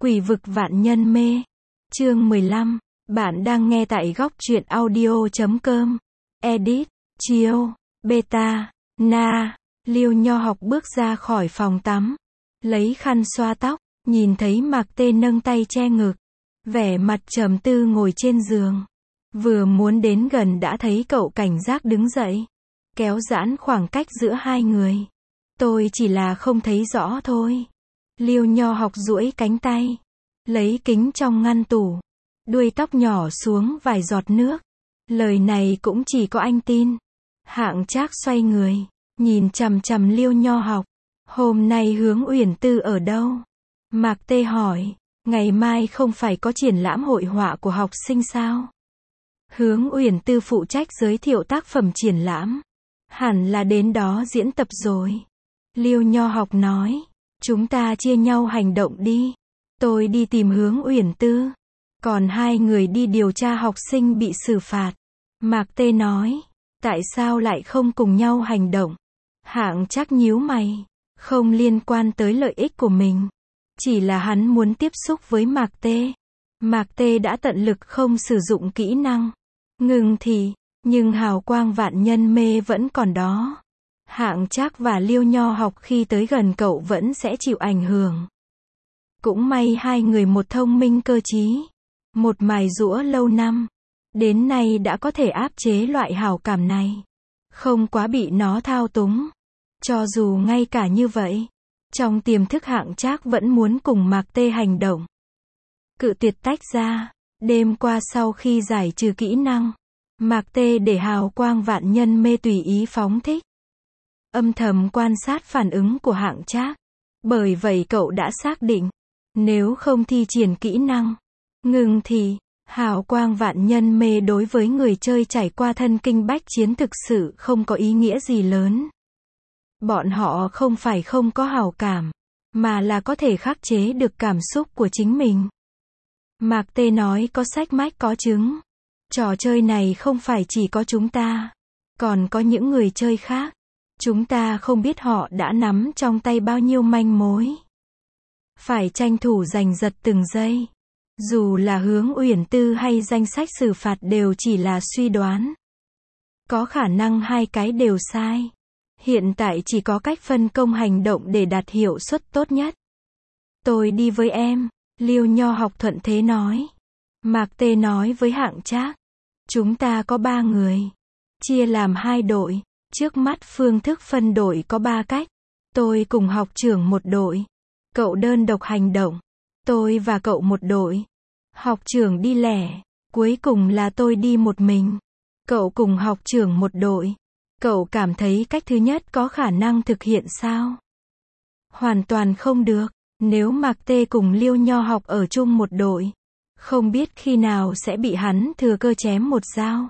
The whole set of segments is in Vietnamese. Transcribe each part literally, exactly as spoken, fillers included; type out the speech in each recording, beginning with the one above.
Quỷ vực vạn nhân mê. Chương mười lăm. Bạn đang nghe tại góc truyện audio chấm com. Edit. Chiêu. Beta. Na. Liêu Nho Học bước ra khỏi phòng tắm. Lấy khăn xoa tóc. Nhìn thấy Mạc Tê nâng tay che ngực. Vẻ mặt trầm tư ngồi trên giường. Vừa muốn đến gần đã thấy cậu cảnh giác đứng dậy. Kéo giãn khoảng cách giữa hai người. Tôi chỉ là không thấy rõ thôi. Liêu Nho Học duỗi cánh tay. Lấy kính trong ngăn tủ. Đuôi tóc nhỏ xuống vài giọt nước. Lời này cũng chỉ có anh tin. Hạng Trác xoay người. Nhìn chằm chằm Liêu Nho Học. Hôm nay Hướng Uyển Tư ở đâu? Mạc Tê hỏi. Ngày mai không phải có triển lãm hội họa của học sinh sao? Hướng Uyển Tư phụ trách giới thiệu tác phẩm triển lãm. Hẳn là đến đó diễn tập rồi. Liêu Nho Học nói. Chúng ta chia nhau hành động đi. Tôi đi tìm Hướng Uyển Tư. Còn hai người đi điều tra học sinh bị xử phạt. Mạc Tê nói. Tại sao lại không cùng nhau hành động? Hạng Trác nhíu mày. Không liên quan tới lợi ích của mình. Chỉ là hắn muốn tiếp xúc với Mạc Tê. Mạc Tê đã tận lực không sử dụng kỹ năng. Ngừng thì, nhưng hào quang vạn nhân mê vẫn còn đó. Hạng Trác và Liêu Nho Học khi tới gần cậu vẫn sẽ chịu ảnh hưởng. Cũng may hai người một thông minh cơ trí. Một mài giũa lâu năm. Đến nay đã có thể áp chế loại hào cảm này. Không quá bị nó thao túng. Cho dù ngay cả như vậy. Trong tiềm thức Hạng Trác vẫn muốn cùng Mạc Tê hành động. Cự tuyệt tách ra. Đêm qua sau khi giải trừ kỹ năng. Mạc Tê để hào quang vạn nhân mê tùy ý phóng thích. Âm thầm quan sát phản ứng của Hạng Trác. Bởi vậy cậu đã xác định. Nếu không thi triển kỹ năng. Ngừng thì, hào quang vạn nhân mê đối với người chơi trải qua thân kinh bách chiến thực sự không có ý nghĩa gì lớn. Bọn họ không phải không có hào cảm, mà là có thể khắc chế được cảm xúc của chính mình. Mạc Tê nói có sách mách có chứng. Trò chơi này không phải chỉ có chúng ta, còn có những người chơi khác. Chúng ta không biết họ đã nắm trong tay bao nhiêu manh mối. Phải tranh thủ giành giật từng giây. Dù là Hướng Uyển Tư hay danh sách xử phạt đều chỉ là suy đoán. Có khả năng hai cái đều sai. Hiện tại chỉ có cách phân công hành động để đạt hiệu suất tốt nhất. Tôi đi với em, Liêu Nho Học thuận thế nói. Mạc Tê nói với Hạng Trác. Chúng ta có ba người. Chia làm hai đội. Trước mắt phương thức phân đội có ba cách. Tôi cùng học trưởng một đội. Cậu đơn độc hành động. Tôi và cậu một đội. Học trưởng đi lẻ. Cuối cùng là tôi đi một mình. Cậu cùng học trưởng một đội. Cậu cảm thấy cách thứ nhất có khả năng thực hiện sao? Hoàn toàn không được. Nếu Mạc Tê cùng Liêu Nho Học ở chung một đội. Không biết khi nào sẽ bị hắn thừa cơ chém một dao.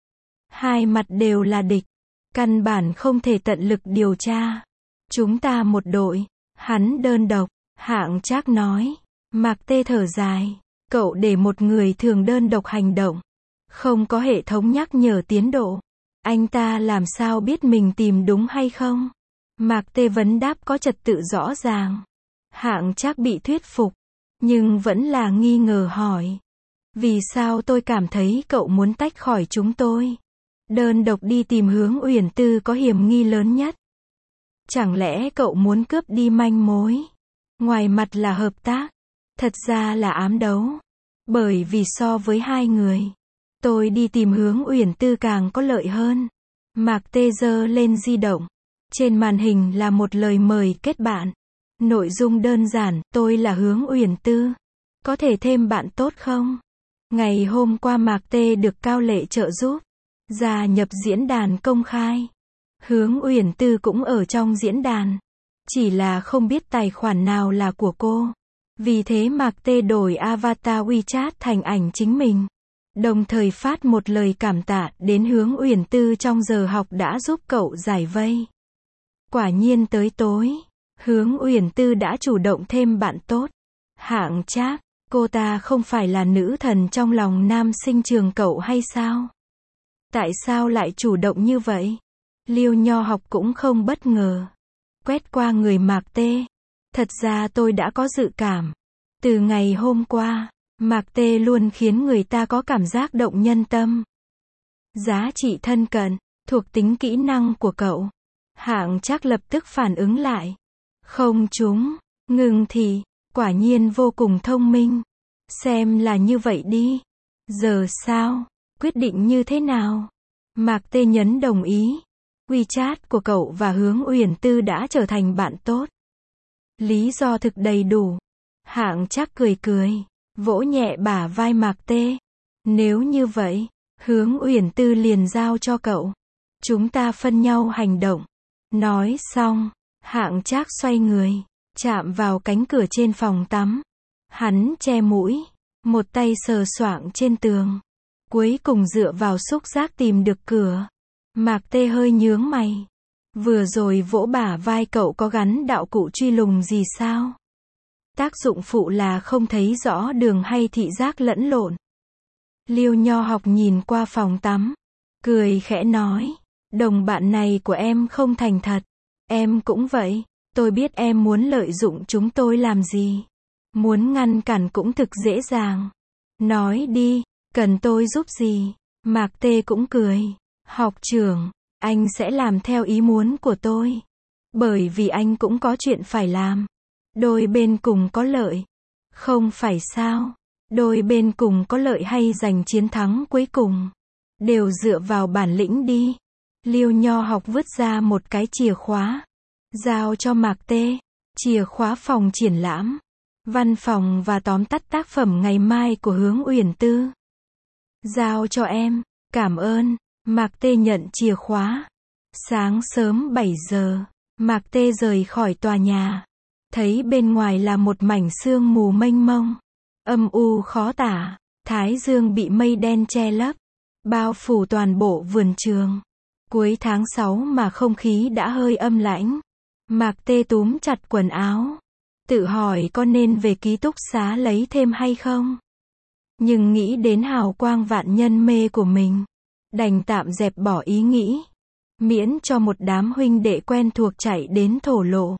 Hai mặt đều là địch. Căn bản không thể tận lực điều tra. Chúng ta một đội. Hắn đơn độc. Hạng Trác nói. Mạc Tê thở dài. Cậu để một người thường đơn độc hành động. Không có hệ thống nhắc nhở tiến độ. Anh ta làm sao biết mình tìm đúng hay không? Mạc Tê vấn đáp có trật tự rõ ràng. Hạng Trác bị thuyết phục. Nhưng vẫn là nghi ngờ hỏi. Vì sao tôi cảm thấy cậu muốn tách khỏi chúng tôi? Đơn độc đi tìm Hướng Uyển Tư có hiểm nghi lớn nhất. Chẳng lẽ cậu muốn cướp đi manh mối? Ngoài mặt là hợp tác. Thật ra là ám đấu. Bởi vì so với hai người. Tôi đi tìm Hướng Uyển Tư càng có lợi hơn. Mạc Tê giơ lên di động. Trên màn hình là một lời mời kết bạn. Nội dung đơn giản, tôi là Hướng Uyển Tư. Có thể thêm bạn tốt không? Ngày hôm qua Mạc Tê được Cao Lệ trợ giúp. Gia nhập diễn đàn công khai. Hướng Uyển Tư cũng ở trong diễn đàn. Chỉ là không biết tài khoản nào là của cô. Vì thế Mạc Tê đổi avatar WeChat thành ảnh chính mình. Đồng thời phát một lời cảm tạ đến Hướng Uyển Tư trong giờ học đã giúp cậu giải vây. Quả nhiên tới tối, Hướng Uyển Tư đã chủ động thêm bạn tốt. Hạng Trác, cô ta không phải là nữ thần trong lòng nam sinh trường cậu hay sao? Tại sao lại chủ động như vậy? Liêu Nho Học cũng không bất ngờ. Quét qua người Mạc Tê. Thật ra tôi đã có dự cảm. Từ ngày hôm qua, Mạc Tê luôn khiến người ta có cảm giác động nhân tâm. Giá trị thân cận, thuộc tính kỹ năng của cậu. Hạng Trác lập tức phản ứng lại. Không chúng, Ngưng thì, quả nhiên vô cùng thông minh. Xem là như vậy đi. Giờ sao? Quyết định như thế nào? Mạc Tê nhấn đồng ý. WeChat của cậu và Hướng Uyển Tư đã trở thành bạn tốt. Lý do thực đầy đủ. Hạng Trác cười cười, vỗ nhẹ bả vai Mạc Tê. Nếu như vậy, Hướng Uyển Tư liền giao cho cậu. Chúng ta phân nhau hành động. Nói xong, Hạng Trác xoay người, chạm vào cánh cửa trên phòng tắm. Hắn che mũi, một tay sờ soạng trên tường. Cuối cùng dựa vào xúc giác tìm được cửa. Mạc Tê hơi nhướng mày. Vừa rồi vỗ bả vai cậu có gắn đạo cụ truy lùng gì sao? Tác dụng phụ là không thấy rõ đường hay thị giác lẫn lộn. Liêu Nho Học nhìn qua phòng tắm, cười khẽ nói, đồng bạn này của em không thành thật. Em cũng vậy, tôi biết em muốn lợi dụng chúng tôi làm gì. Muốn ngăn cản cũng thực dễ dàng. Nói đi, cần tôi giúp gì? Mạc Tê cũng cười. Học trưởng, anh sẽ làm theo ý muốn của tôi. Bởi vì anh cũng có chuyện phải làm. Đôi bên cùng có lợi. Không phải sao? Đôi bên cùng có lợi hay giành chiến thắng cuối cùng? Đều dựa vào bản lĩnh đi. Liêu Nho Học vứt ra một cái chìa khóa. Giao cho Mạc Tê. Chìa khóa phòng triển lãm. Văn phòng và tóm tắt tác phẩm ngày mai của Hướng Uyển Tư. Giao cho em. Cảm ơn. Mạc Tê nhận chìa khóa. Sáng sớm bảy giờ, Mạc Tê rời khỏi tòa nhà. Thấy bên ngoài là một mảnh sương mù mênh mông. Âm u khó tả. Thái dương bị mây đen che lấp. Bao phủ toàn bộ vườn trường. Cuối tháng sáu mà không khí đã hơi âm lãnh. Mạc Tê túm chặt quần áo. Tự hỏi có nên về ký túc xá lấy thêm hay không? Nhưng nghĩ đến hào quang vạn nhân mê của mình. Đành tạm dẹp bỏ ý nghĩ. Miễn cho một đám huynh đệ quen thuộc chạy đến thổ lộ.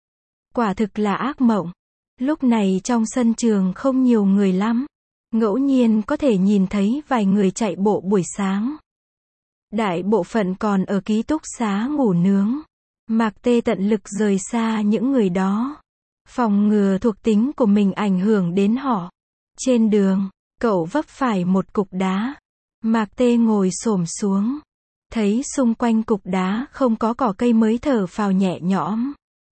Quả thực là ác mộng. Lúc này trong sân trường không nhiều người lắm. Ngẫu nhiên có thể nhìn thấy vài người chạy bộ buổi sáng. Đại bộ phận còn ở ký túc xá ngủ nướng. Mạc Tê tận lực rời xa những người đó. Phòng ngừa thuộc tính của mình ảnh hưởng đến họ. Trên đường, cậu vấp phải một cục đá. Mạc Tê ngồi xổm xuống. Thấy xung quanh cục đá không có cỏ cây mới thở phào nhẹ nhõm.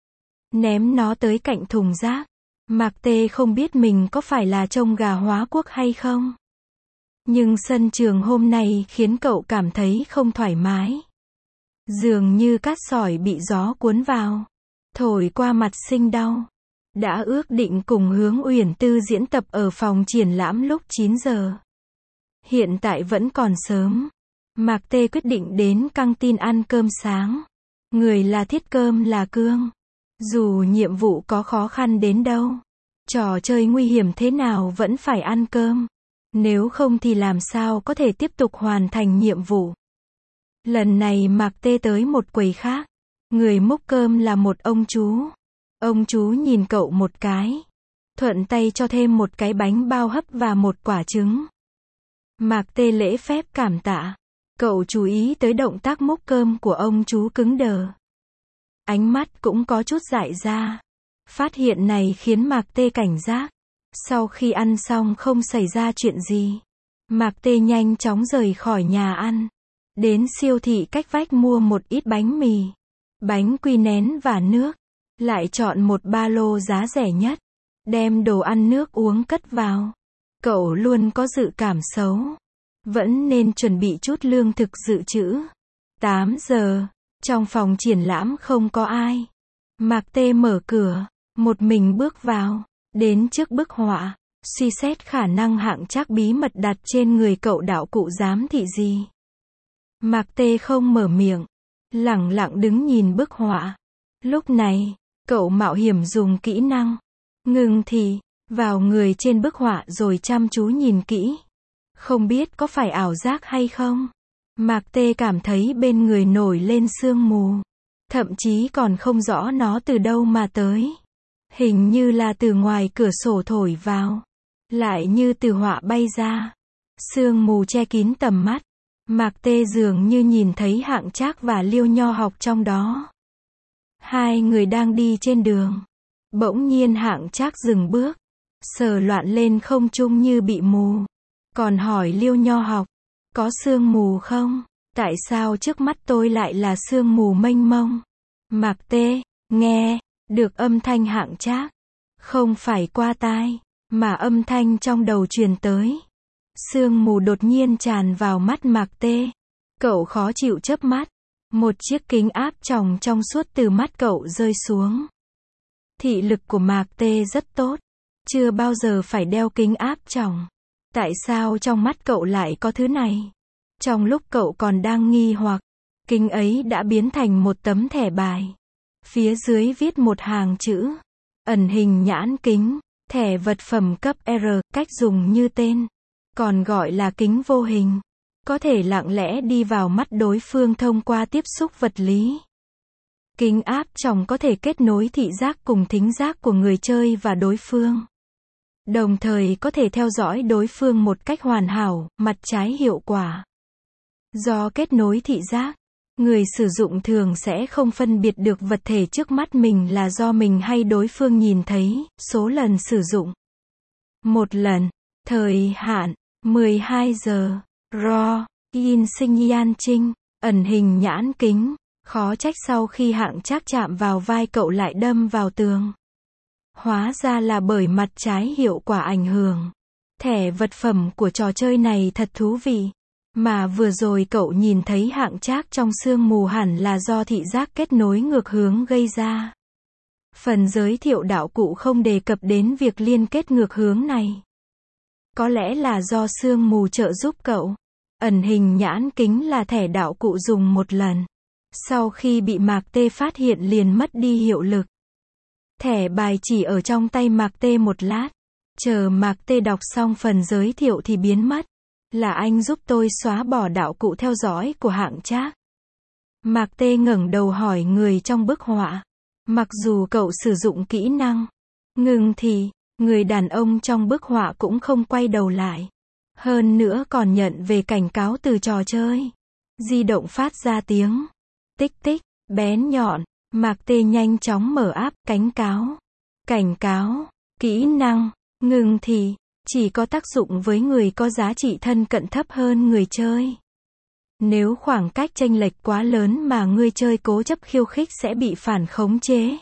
Ném nó tới cạnh thùng rác. Mạc Tê không biết mình có phải là trông gà hóa quốc hay không. Nhưng sân trường hôm nay khiến cậu cảm thấy không thoải mái. Dường như cát sỏi bị gió cuốn vào. Thổi qua mặt sinh đau. Đã ước định cùng Hướng Uyển Tư diễn tập ở phòng triển lãm lúc chín giờ. Hiện tại vẫn còn sớm. Mạc Tê quyết định đến căng tin ăn cơm sáng. Người là thiết cơm là cương. Dù nhiệm vụ có khó khăn đến đâu, trò chơi nguy hiểm thế nào vẫn phải ăn cơm. Nếu không thì làm sao có thể tiếp tục hoàn thành nhiệm vụ. Lần này Mạc Tê tới một quầy khác. Người múc cơm là một ông chú. Ông chú nhìn cậu một cái. Thuận tay cho thêm một cái bánh bao hấp và một quả trứng. Mạc Tê lễ phép cảm tạ. Cậu chú ý tới động tác múc cơm của ông chú cứng đờ. Ánh mắt cũng có chút dại ra. Phát hiện này khiến Mạc Tê cảnh giác. Sau khi ăn xong không xảy ra chuyện gì. Mạc Tê nhanh chóng rời khỏi nhà ăn. Đến siêu thị cách vách mua một ít bánh mì, bánh quy nén và nước. Lại chọn một ba lô giá rẻ nhất. Đem đồ ăn nước uống cất vào. Cậu luôn có dự cảm xấu. Vẫn nên chuẩn bị chút lương thực dự trữ. tám giờ. Trong phòng triển lãm không có ai. Mạc Tê mở cửa. Một mình bước vào. Đến trước bức họa. Suy xét khả năng Hạng Trác bí mật đặt trên người cậu đạo cụ giám thị gì. Mạc Tê không mở miệng. Lẳng lặng đứng nhìn bức họa. Lúc này, cậu mạo hiểm dùng kỹ năng. Ngừng thì, vào người trên bức họa rồi chăm chú nhìn kỹ. Không biết có phải ảo giác hay không. Mạc Tê cảm thấy bên người nổi lên sương mù. Thậm chí còn không rõ nó từ đâu mà tới. Hình như là từ ngoài cửa sổ thổi vào. Lại như từ họa bay ra. Sương mù che kín tầm mắt. Mạc Tê dường như nhìn thấy Hạng Trác và Liêu Nho Học trong đó. Hai người đang đi trên đường. Bỗng nhiên Hạng Trác dừng bước. Sờ loạn lên không trung như bị mù. Còn hỏi Liêu Nho Học. Có sương mù không? Tại sao trước mắt tôi lại là sương mù mênh mông? Mạc Tê, nghe, được âm thanh Hạng Trác. Không phải qua tai, mà âm thanh trong đầu truyền tới. Sương mù đột nhiên tràn vào mắt Mạc Tê. Cậu khó chịu chớp mắt. Một chiếc kính áp tròng trong suốt từ mắt cậu rơi xuống. Thị lực của Mạc Tê rất tốt. Chưa bao giờ phải đeo kính áp tròng. Tại sao trong mắt cậu lại có thứ này? Trong lúc cậu còn đang nghi hoặc, kính ấy đã biến thành một tấm thẻ bài. Phía dưới viết một hàng chữ. Ẩn hình nhãn kính, thẻ vật phẩm cấp R, cách dùng như tên. Còn gọi là kính vô hình. Có thể lặng lẽ đi vào mắt đối phương thông qua tiếp xúc vật lý. Kính áp tròng có thể kết nối thị giác cùng thính giác của người chơi và đối phương. Đồng thời có thể theo dõi đối phương một cách hoàn hảo, mặt trái hiệu quả. Do kết nối thị giác, người sử dụng thường sẽ không phân biệt được vật thể trước mắt mình là do mình hay đối phương nhìn thấy. Số lần sử dụng: một lần. Thời hạn: mười hai giờ. Ro, in sinh yan trinh. Ẩn hình nhãn kính. Khó trách sau khi Hạng Trác chạm vào vai cậu lại đâm vào tường. Hóa ra là bởi mặt trái hiệu quả ảnh hưởng. Thẻ vật phẩm của trò chơi này thật thú vị. Mà vừa rồi cậu nhìn thấy Hạng Trác trong sương mù hẳn là do thị giác kết nối ngược hướng gây ra. Phần giới thiệu đạo cụ không đề cập đến việc liên kết ngược hướng này. Có lẽ là do sương mù trợ giúp cậu. Ẩn hình nhãn kính là thẻ đạo cụ dùng một lần. Sau khi bị Mạc Tê phát hiện liền mất đi hiệu lực. Thẻ bài chỉ ở trong tay Mạc Tê một lát. Chờ Mạc Tê đọc xong phần giới thiệu thì biến mất. Là anh giúp tôi xóa bỏ đạo cụ theo dõi của Hạng Trác. Mạc Tê ngẩng đầu hỏi người trong bức họa. Mặc dù cậu sử dụng kỹ năng ngừng thì, người đàn ông trong bức họa cũng không quay đầu lại. Hơn nữa còn nhận về cảnh cáo từ trò chơi. Di động phát ra tiếng tích tích, bén nhọn. Mạc Tê nhanh chóng mở app, cảnh cáo. Cảnh cáo, kỹ năng ngừng thì chỉ có tác dụng với người có giá trị thân cận thấp hơn người chơi. Nếu khoảng cách chênh lệch quá lớn mà người chơi cố chấp khiêu khích sẽ bị phản khống chế.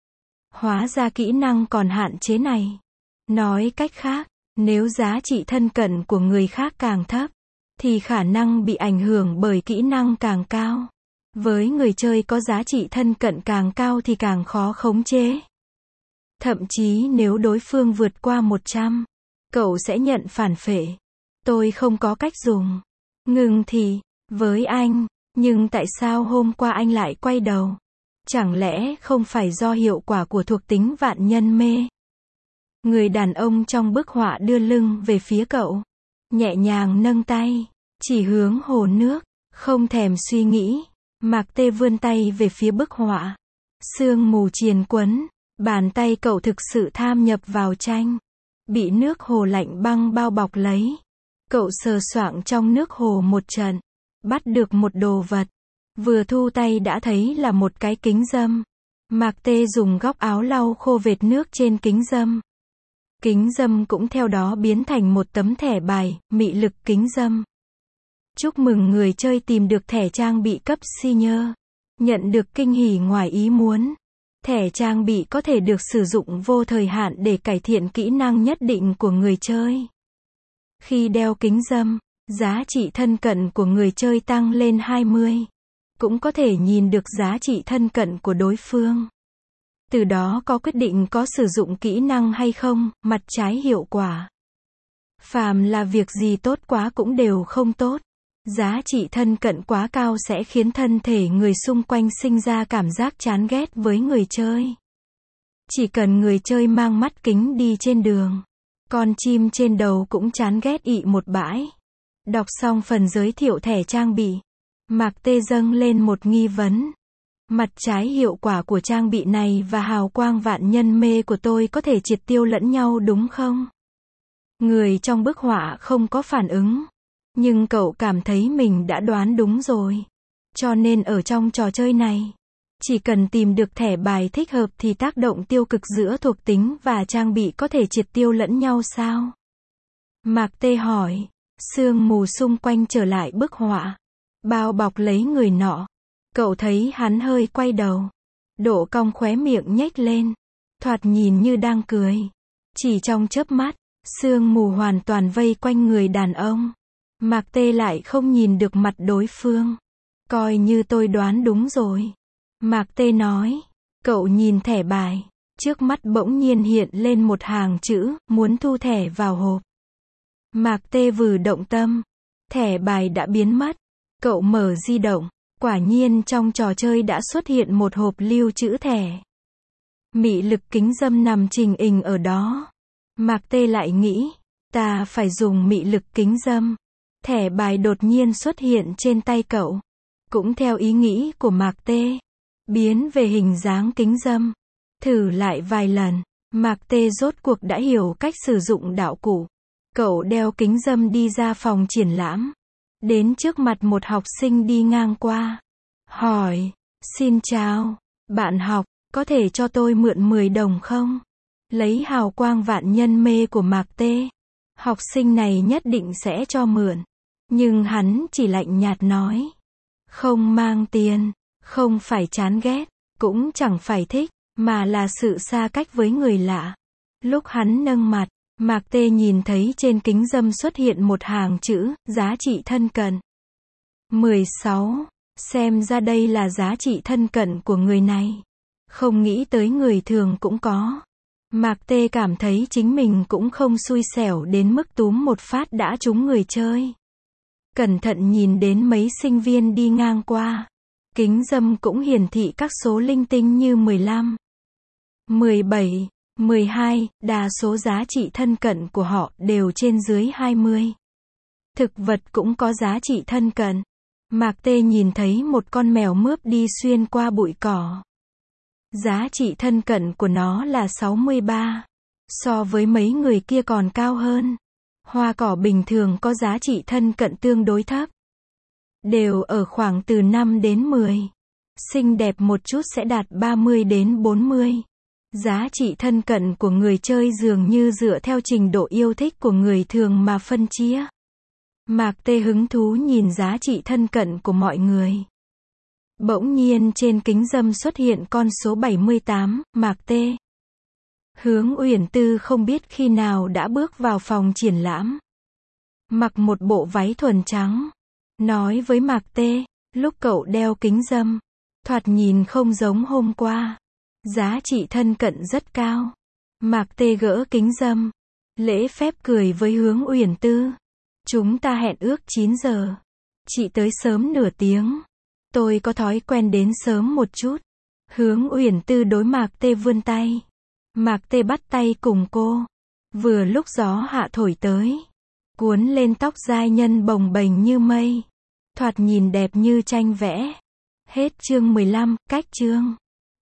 Hóa ra kỹ năng còn hạn chế này. Nói cách khác, nếu giá trị thân cận của người khác càng thấp, thì khả năng bị ảnh hưởng bởi kỹ năng càng cao. Với người chơi có giá trị thân cận càng cao thì càng khó khống chế. Thậm chí nếu đối phương vượt qua một trăm, cậu sẽ nhận phản phệ. Tôi không có cách dùng ngừng thì với anh, nhưng tại sao hôm qua anh lại quay đầu? Chẳng lẽ không phải do hiệu quả của thuộc tính vạn nhân mê? Người đàn ông trong bức họa đưa lưng về phía cậu, nhẹ nhàng nâng tay, chỉ hướng hồ nước, không thèm suy nghĩ. Mạc Tê vươn tay về phía bức họa. Sương mù triền quấn, bàn tay cậu thực sự tham nhập vào tranh. Bị nước hồ lạnh băng bao bọc lấy. Cậu sờ soạng trong nước hồ một trận. Bắt được một đồ vật. Vừa thu tay đã thấy là một cái kính râm. Mạc Tê dùng góc áo lau khô vệt nước trên kính râm. Kính râm cũng theo đó biến thành một tấm thẻ bài, mị lực kính râm. Chúc mừng người chơi tìm được thẻ trang bị cấp senior. Nhận được kinh hỉ ngoài ý muốn. Thẻ trang bị có thể được sử dụng vô thời hạn để cải thiện kỹ năng nhất định của người chơi. Khi đeo kính râm, giá trị thân cận của người chơi tăng lên hai mươi. Cũng có thể nhìn được giá trị thân cận của đối phương. Từ đó có quyết định có sử dụng kỹ năng hay không, mặt trái hiệu quả. Phàm là việc gì tốt quá cũng đều không tốt. Giá trị thân cận quá cao sẽ khiến thân thể người xung quanh sinh ra cảm giác chán ghét với người chơi. Chỉ cần người chơi mang mắt kính đi trên đường, con chim trên đầu cũng chán ghét ị một bãi. Đọc xong phần giới thiệu thẻ trang bị, Mạc Tê dâng lên một nghi vấn. Mặt trái hiệu quả của trang bị này và hào quang vạn nhân mê của tôi có thể triệt tiêu lẫn nhau đúng không? Người trong bức họa không có phản ứng. Nhưng cậu cảm thấy mình đã đoán đúng rồi. Cho nên ở trong trò chơi này, chỉ cần tìm được thẻ bài thích hợp thì tác động tiêu cực giữa thuộc tính và trang bị có thể triệt tiêu lẫn nhau sao? Mạc Tê hỏi. Sương mù xung quanh trở lại bức họa, bao bọc lấy người nọ. Cậu thấy hắn hơi quay đầu. Độ cong khóe miệng nhếch lên. Thoạt nhìn như đang cười. Chỉ trong chớp mắt, sương mù hoàn toàn vây quanh người đàn ông. Mạc Tê lại không nhìn được mặt đối phương. Coi như tôi đoán đúng rồi. Mạc Tê nói. Cậu nhìn thẻ bài. Trước mắt bỗng nhiên hiện lên một hàng chữ, muốn thu thẻ vào hộp. Mạc Tê vừa động tâm. Thẻ bài đã biến mất. Cậu mở di động. Quả nhiên trong trò chơi đã xuất hiện một hộp lưu trữ thẻ. Mị lực kính dâm nằm trình hình ở đó. Mạc Tê lại nghĩ. Ta phải dùng mị lực kính dâm. Thẻ bài đột nhiên xuất hiện trên tay cậu. Cũng theo ý nghĩ của Mạc Tê. Biến về hình dáng kính dâm. Thử lại vài lần. Mạc Tê rốt cuộc đã hiểu cách sử dụng đạo cụ. Cậu đeo kính dâm đi ra phòng triển lãm. Đến trước mặt một học sinh đi ngang qua. Hỏi. Xin chào. Bạn học, có thể cho tôi mượn mười đồng không? Lấy hào quang vạn nhân mê của Mạc Tê. Học sinh này nhất định sẽ cho mượn. Nhưng hắn chỉ lạnh nhạt nói. Không mang tiền. Không phải chán ghét. Cũng chẳng phải thích. Mà là sự xa cách với người lạ. Lúc hắn nâng mặt, Mạc Tê nhìn thấy trên kính dâm xuất hiện một hàng chữ, giá trị thân cận. mười sáu. Xem ra đây là giá trị thân cận của người này. Không nghĩ tới người thường cũng có. Mạc Tê cảm thấy chính mình cũng không xui xẻo đến mức túm một phát đã trúng người chơi. Cẩn thận nhìn đến mấy sinh viên đi ngang qua. Kính dâm cũng hiển thị các số linh tinh như mười lăm, mười bảy, mười hai, đa số giá trị thân cận của họ đều trên dưới hai mươi. Thực vật cũng có giá trị thân cận. Mạc Tê nhìn thấy một con mèo mướp đi xuyên qua bụi cỏ. Giá trị thân cận của nó là sáu mươi ba. So với mấy người kia còn cao hơn. Hoa cỏ bình thường có giá trị thân cận tương đối thấp. Đều ở khoảng từ năm đến mười. Xinh đẹp một chút sẽ đạt ba mươi đến bốn mươi. Giá trị thân cận của người chơi dường như dựa theo trình độ yêu thích của người thường mà phân chia. Mạc Tê hứng thú nhìn giá trị thân cận của mọi người. Bỗng nhiên trên kính dâm xuất hiện con số bảy mươi tám, Mạc Tê. Hướng Uyển Tư không biết khi nào đã bước vào phòng triển lãm. Mặc một bộ váy thuần trắng. Nói với Mạc Tê, lúc cậu đeo kính dâm, thoạt nhìn không giống hôm qua. Giá trị thân cận rất cao. Mạc Tê gỡ kính dâm. Lễ phép cười với Hướng Uyển Tư. Chúng ta hẹn ước chín giờ. Chị tới sớm nửa tiếng. Tôi có thói quen đến sớm một chút. Hướng Uyển Tư đối Mạc Tê vươn tay. Mạc Tê bắt tay cùng cô. Vừa lúc gió hạ thổi tới. Cuốn lên tóc giai nhân bồng bềnh như mây. Thoạt nhìn đẹp như tranh vẽ. Hết chương mười lăm, cách chương.